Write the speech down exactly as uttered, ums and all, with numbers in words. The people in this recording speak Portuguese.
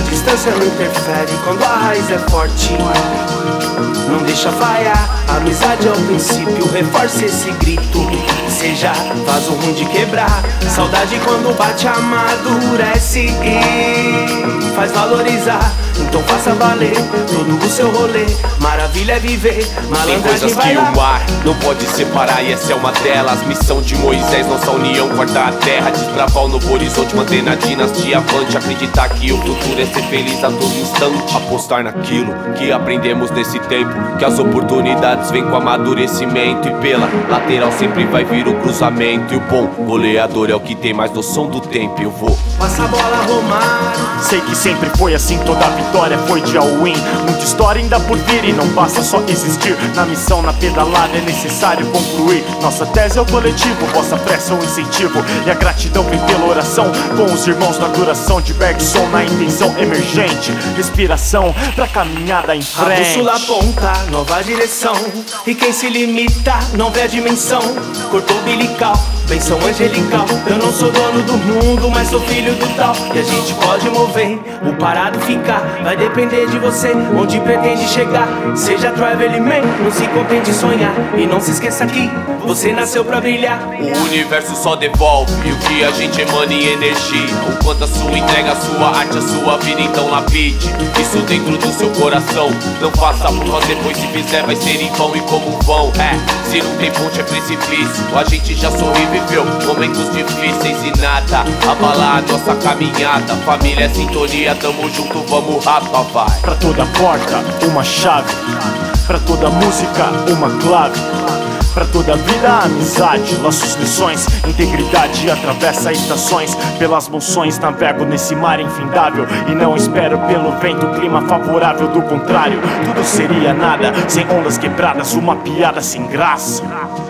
distância não interfere quando a raiz é forte. Não deixa falhar, a amizade é o princípio. Reforce esse grito, seja vaso ruim de quebrar. Saudade quando bate amadurece e faz valorizar. Então faça valer todo o seu rolê. Maravilha é viver, malandragem vai lá. Tem coisas que o mar não pode separar e essa é uma delas. Missão de Moisés, nossa união corta a terra. Desbravar o novo horizonte, manter na dinastia avante. Acreditar que o futuro é ser feliz a todo instante. Apostar naquilo que aprendemos nesse tempo, que as oportunidades vêm com amadurecimento. E pela lateral sempre vai vir o cruzamento. E o bom goleador é o que tem mais noção do tempo. Eu vou passa a bola a romar. Sei que sempre foi assim, toda a vitória foi de all-in. Muita história ainda por vir e não basta só existir. Na missão, na pedalada é necessário concluir. Nossa tese é o coletivo, vossa pressa é o incentivo. E a gratidão vem pela oração, com os irmãos na duração de Bergson, na intenção emergente. Respiração pra caminhada em frente. A bússola aponta, nova direção. E quem se limita não vê a dimensão. Cortou umbilical, benção angelical. Eu não sou dono do mundo, mas sou filho do tal. E a gente pode mover, o parado ficar. Vai depender de você, onde pretende chegar. Seja traveling man, não se contente em sonhar. E não se esqueça que você nasceu pra brilhar. O universo só devolve o que a gente emana em energia. O quanto a sua entrega, a sua arte, a sua vida, então lapide isso dentro do seu coração. Não faça por fazer, pois se fizer vai ser em vão. E como vão, é, se não tem ponte é precipício. A gente já sobreviveu momentos difíceis e nada abalar a nossa caminhada. Família é sintonia, tamo junto, vamos rapa, vai. Pra toda porta, uma chave. Pra toda música, uma clave. Pra toda vida, amizade, laços, lições. Integridade atravessa estações. Pelas monções navego nesse mar infindável. E não espero pelo vento, clima favorável. Do contrário, tudo seria nada sem ondas quebradas, uma piada sem graça.